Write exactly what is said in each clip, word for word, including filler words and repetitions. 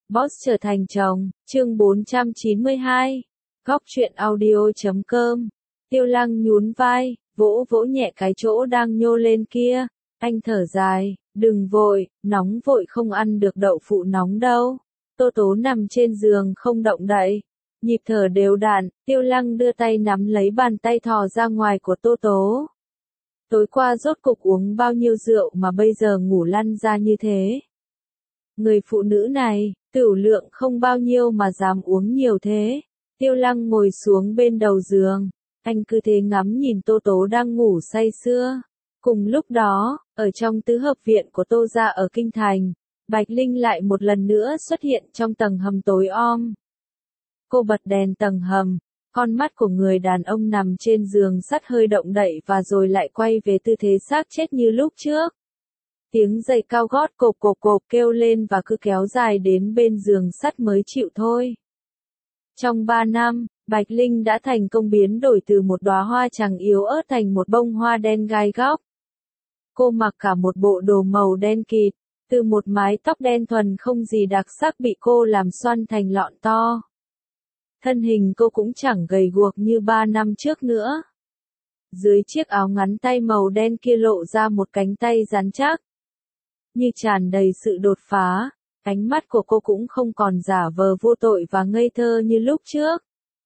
Boss trở thành chồng, chương bốn trăm chín mươi hai. Góc truyện audio chấm com. Tiêu Lăng nhún vai, vỗ vỗ nhẹ cái chỗ đang nhô lên kia. Anh thở dài, đừng vội, nóng vội không ăn được đậu phụ nóng đâu. Tô Tố nằm trên giường không động đậy. Nhịp thở đều đặn, Tiêu Lăng đưa tay nắm lấy bàn tay thò ra ngoài của Tô Tố. Tối qua rốt cục uống bao nhiêu rượu mà bây giờ ngủ lăn ra như thế. Người phụ nữ này, tửu lượng không bao nhiêu mà dám uống nhiều thế. Tiêu Lăng ngồi xuống bên đầu giường. Anh cứ thế ngắm nhìn Tô Tố đang ngủ say sưa. Cùng lúc đó, ở trong tứ hợp viện của Tô gia ở Kinh Thành, Bạch Linh lại một lần nữa xuất hiện trong tầng hầm tối om. Cô bật đèn tầng hầm, con mắt của người đàn ông nằm trên giường sắt hơi động đậy và rồi lại quay về tư thế xác chết như lúc trước. Tiếng giày cao gót cộp cộp cộp kêu lên và cứ kéo dài đến bên giường sắt mới chịu thôi. Trong ba năm, Bạch Linh đã thành công biến đổi từ một đóa hoa trắng yếu ớt thành một bông hoa đen gai góc. Cô mặc cả một bộ đồ màu đen kịt, từ một mái tóc đen thuần không gì đặc sắc bị cô làm xoăn thành lọn to. Thân hình cô cũng chẳng gầy guộc như ba năm trước nữa. Dưới chiếc áo ngắn tay màu đen kia lộ ra một cánh tay rắn chắc. Như tràn đầy sự đột phá, ánh mắt của cô cũng không còn giả vờ vô tội và ngây thơ như lúc trước.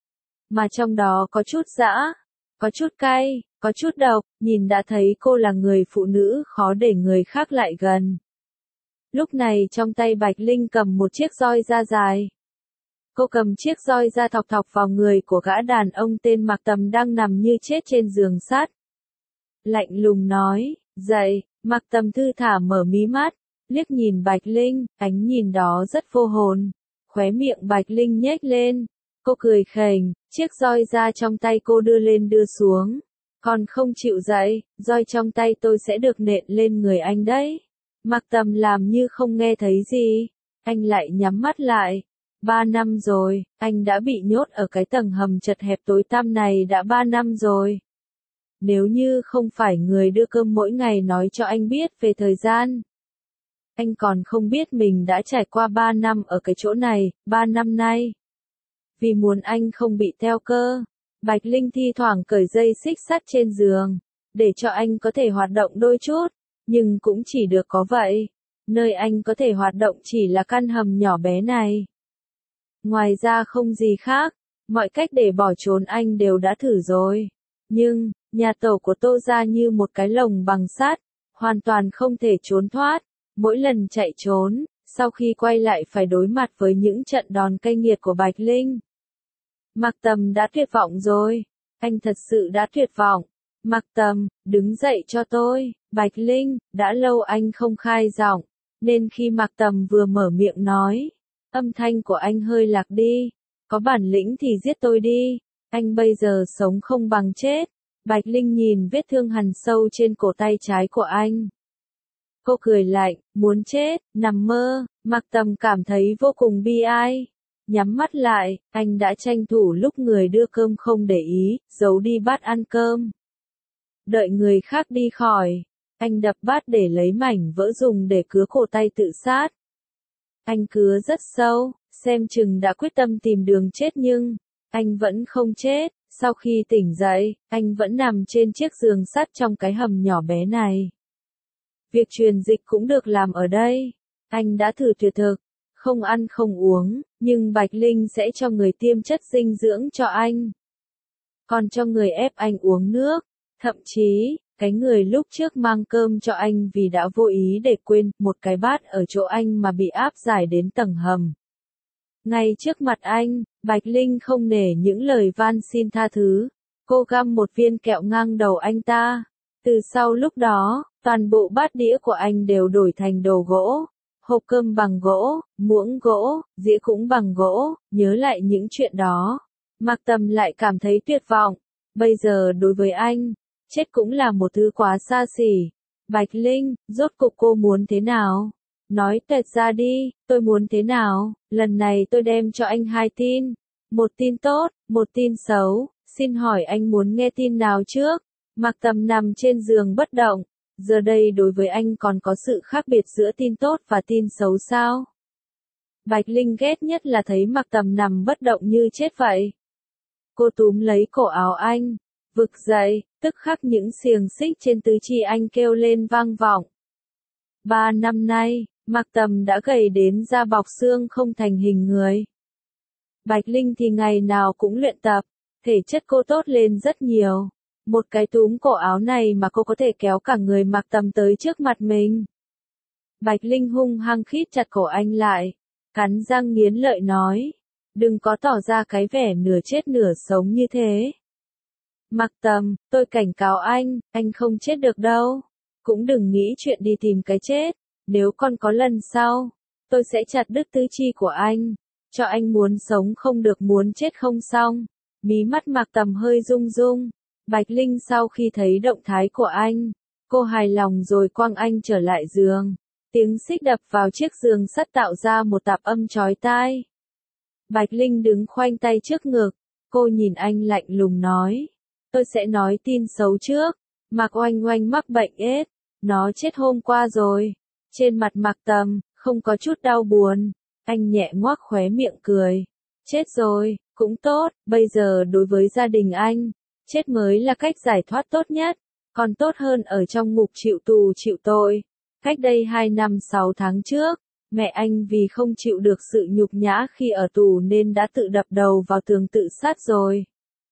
Mà trong đó có chút dã, có chút cay, có chút độc, nhìn đã thấy cô là người phụ nữ khó để người khác lại gần. Lúc này trong tay Bạch Linh cầm một chiếc roi da dài. Cô cầm chiếc roi da thọc thọc vào người của gã đàn ông tên Mạc Tầm đang nằm như chết trên giường sắt. Lạnh lùng nói, dậy. Mạc Tầm thư thả mở mí mắt, liếc nhìn Bạch Linh, ánh nhìn đó rất vô hồn. Khóe miệng Bạch Linh nhếch lên, cô cười khềnh, chiếc roi da trong tay cô đưa lên đưa xuống. Còn không chịu dậy, roi trong tay tôi sẽ được nện lên người anh đấy. Mạc Tầm làm như không nghe thấy gì, anh lại nhắm mắt lại. Ba năm rồi, anh đã bị nhốt ở cái tầng hầm chật hẹp tối tăm này đã ba năm rồi. Nếu như không phải người đưa cơm mỗi ngày nói cho anh biết về thời gian, anh còn không biết mình đã trải qua ba năm ở cái chỗ này, ba năm nay. Vì muốn anh không bị theo cơ, Bạch Linh thi thoảng cởi dây xích sắt trên giường, để cho anh có thể hoạt động đôi chút, nhưng cũng chỉ được có vậy. Nơi anh có thể hoạt động chỉ là căn hầm nhỏ bé này. Ngoài ra không gì khác, mọi cách để bỏ trốn anh đều đã thử rồi. Nhưng, nhà tổ của Tô gia như một cái lồng bằng sắt, hoàn toàn không thể trốn thoát. Mỗi lần chạy trốn, sau khi quay lại phải đối mặt với những trận đòn cay nghiệt của Bạch Linh. Mạc Tầm đã tuyệt vọng rồi. Anh thật sự đã tuyệt vọng. Mạc Tầm, đứng dậy cho tôi. Bạch Linh, đã lâu anh không khai giọng, nên khi Mạc Tầm vừa mở miệng nói, âm thanh của anh hơi lạc đi. Có bản lĩnh thì giết tôi đi. Anh bây giờ sống không bằng chết. Bạch Linh nhìn vết thương hằn sâu trên cổ tay trái của anh. Cô cười lạnh, muốn chết, nằm mơ. Mạc Tầm cảm thấy vô cùng bi ai. Nhắm mắt lại, anh đã tranh thủ lúc người đưa cơm không để ý, giấu đi bát ăn cơm. Đợi người khác đi khỏi, anh đập bát để lấy mảnh vỡ dùng để cứa cổ tay tự sát. Anh cứa rất sâu, xem chừng đã quyết tâm tìm đường chết nhưng, anh vẫn không chết. Sau khi tỉnh dậy, anh vẫn nằm trên chiếc giường sắt trong cái hầm nhỏ bé này. Việc truyền dịch cũng được làm ở đây. Anh đã thử tuyệt thực, không ăn không uống, nhưng Bạch Linh sẽ cho người tiêm chất dinh dưỡng cho anh. Còn cho người ép anh uống nước. Thậm chí, cái người lúc trước mang cơm cho anh vì đã vô ý để quên một cái bát ở chỗ anh mà bị áp giải đến tầng hầm. Ngay trước mặt anh, Bạch Linh không nể những lời van xin tha thứ. Cô găm một viên kẹo ngang đầu anh ta. Từ sau lúc đó, toàn bộ bát đĩa của anh đều đổi thành đồ gỗ. Hộp cơm bằng gỗ, muỗng gỗ, dĩa cũng bằng gỗ. Nhớ lại những chuyện đó, Mạc Tầm lại cảm thấy tuyệt vọng. Bây giờ đối với anh, chết cũng là một thứ quá xa xỉ. Bạch Linh, rốt cục cô muốn thế nào? Nói toẹt ra đi, tôi muốn thế nào? Lần này tôi đem cho anh hai tin. Một tin tốt, một tin xấu. Xin hỏi anh muốn nghe tin nào trước? Mạc Tầm nằm trên giường bất động. Giờ đây đối với anh còn có sự khác biệt giữa tin tốt và tin xấu sao? Bạch Linh ghét nhất là thấy Mạc Tầm nằm bất động như chết vậy. Cô túm lấy cổ áo anh, vực dậy, tức khắc những xiềng xích trên tứ chi anh kêu lên vang vọng. Ba năm nay, Mạc Tầm đã gầy đến da bọc xương không thành hình người. Bạch Linh thì ngày nào cũng luyện tập, thể chất cô tốt lên rất nhiều. Một cái túm cổ áo này mà cô có thể kéo cả người Mạc Tầm tới trước mặt mình. Bạch Linh hung hăng khít chặt cổ anh lại, cắn răng nghiến lợi nói, đừng có tỏ ra cái vẻ nửa chết nửa sống như thế. Mạc Tầm, tôi cảnh cáo anh, anh không chết được đâu. Cũng đừng nghĩ chuyện đi tìm cái chết, nếu còn có lần sau, tôi sẽ chặt đứt tứ chi của anh, cho anh muốn sống không được muốn chết không xong. Mí mắt Mạc Tầm hơi rung rung, Bạch Linh sau khi thấy động thái của anh, cô hài lòng rồi quăng anh trở lại giường. Tiếng xích đập vào chiếc giường sắt tạo ra một tạp âm chói tai. Bạch Linh đứng khoanh tay trước ngực, cô nhìn anh lạnh lùng nói, tôi sẽ nói tin xấu trước, Mạc Oanh Oanh mắc bệnh ết, nó chết hôm qua rồi. Trên mặt Mạc Tầm, không có chút đau buồn, anh nhẹ ngoác khóe miệng cười, chết rồi, cũng tốt, bây giờ đối với gia đình anh, chết mới là cách giải thoát tốt nhất, còn tốt hơn ở trong ngục chịu tù chịu tội. Cách đây hai năm sáu tháng trước, mẹ anh vì không chịu được sự nhục nhã khi ở tù nên đã tự đập đầu vào tường tự sát rồi.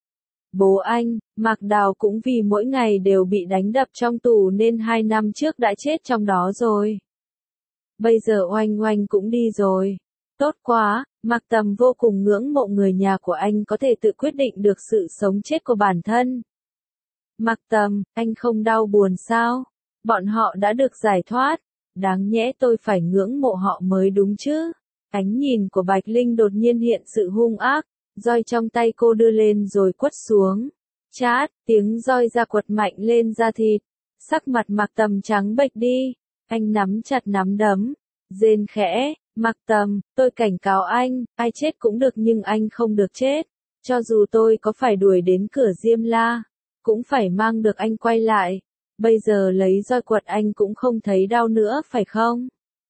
Bố anh, Mạc Đào cũng vì mỗi ngày đều bị đánh đập trong tù nên hai năm trước đã chết trong đó rồi. Bây giờ Oanh Oanh cũng đi rồi. Tốt quá, Mạc Tầm vô cùng ngưỡng mộ người nhà của anh có thể tự quyết định được sự sống chết của bản thân. Mạc Tầm, anh không đau buồn sao? Bọn họ đã được giải thoát, đáng nhẽ tôi phải ngưỡng mộ họ mới đúng chứ. Ánh nhìn của Bạch Linh đột nhiên hiện sự hung ác, roi trong tay cô đưa lên rồi quất xuống. Chát, tiếng roi ra quật mạnh lên da thịt, sắc mặt Mạc Tầm trắng bệch đi, anh nắm chặt nắm đấm, rên khẽ, Mạc Tầm, tôi cảnh cáo anh, ai chết cũng được nhưng anh không được chết, cho dù tôi có phải đuổi đến cửa Diêm La, cũng phải mang được anh quay lại. Bây giờ lấy roi quật anh cũng không thấy đau nữa phải không?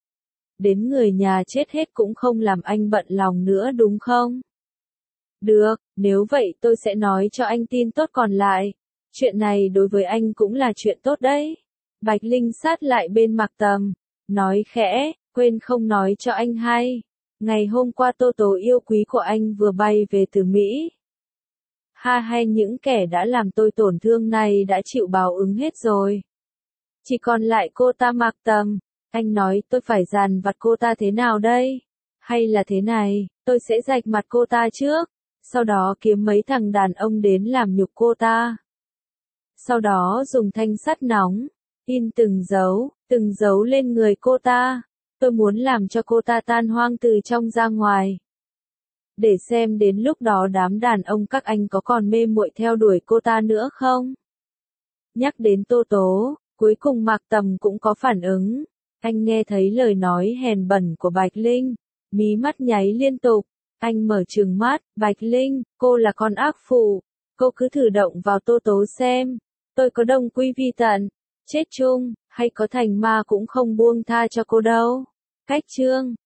Đến người nhà chết hết cũng không làm anh bận lòng nữa đúng không? Được, nếu vậy tôi sẽ nói cho anh tin tốt còn lại. Chuyện này đối với anh cũng là chuyện tốt đấy. Bạch Linh sát lại bên Mạc Tầm, nói khẽ, quên không nói cho anh hay. Ngày hôm qua Tô Tố yêu quý của anh vừa bay về từ Mỹ. Ha hay những kẻ đã làm tôi tổn thương này đã chịu báo ứng hết rồi. Chỉ còn lại cô ta Mạc Tầm, anh nói tôi phải dằn vặt cô ta thế nào đây? Hay là thế này, tôi sẽ rạch mặt cô ta trước, sau đó kiếm mấy thằng đàn ông đến làm nhục cô ta. Sau đó dùng thanh sắt nóng, in từng dấu, từng dấu lên người cô ta. Tôi muốn làm cho cô ta tan hoang từ trong ra ngoài. Để xem đến lúc đó đám đàn ông các anh có còn mê muội theo đuổi cô ta nữa không? Nhắc đến Tô Tố, cuối cùng Mạc Tầm cũng có phản ứng. Anh nghe thấy lời nói hèn bẩn của Bạch Linh, mí mắt nháy liên tục. Anh mở trừng mắt, Bạch Linh, cô là con ác phụ. Cô cứ thử động vào Tô Tố xem. Tôi có đồng quy vi tận, chết chung, hay có thành ma cũng không buông tha cho cô đâu. Cách chương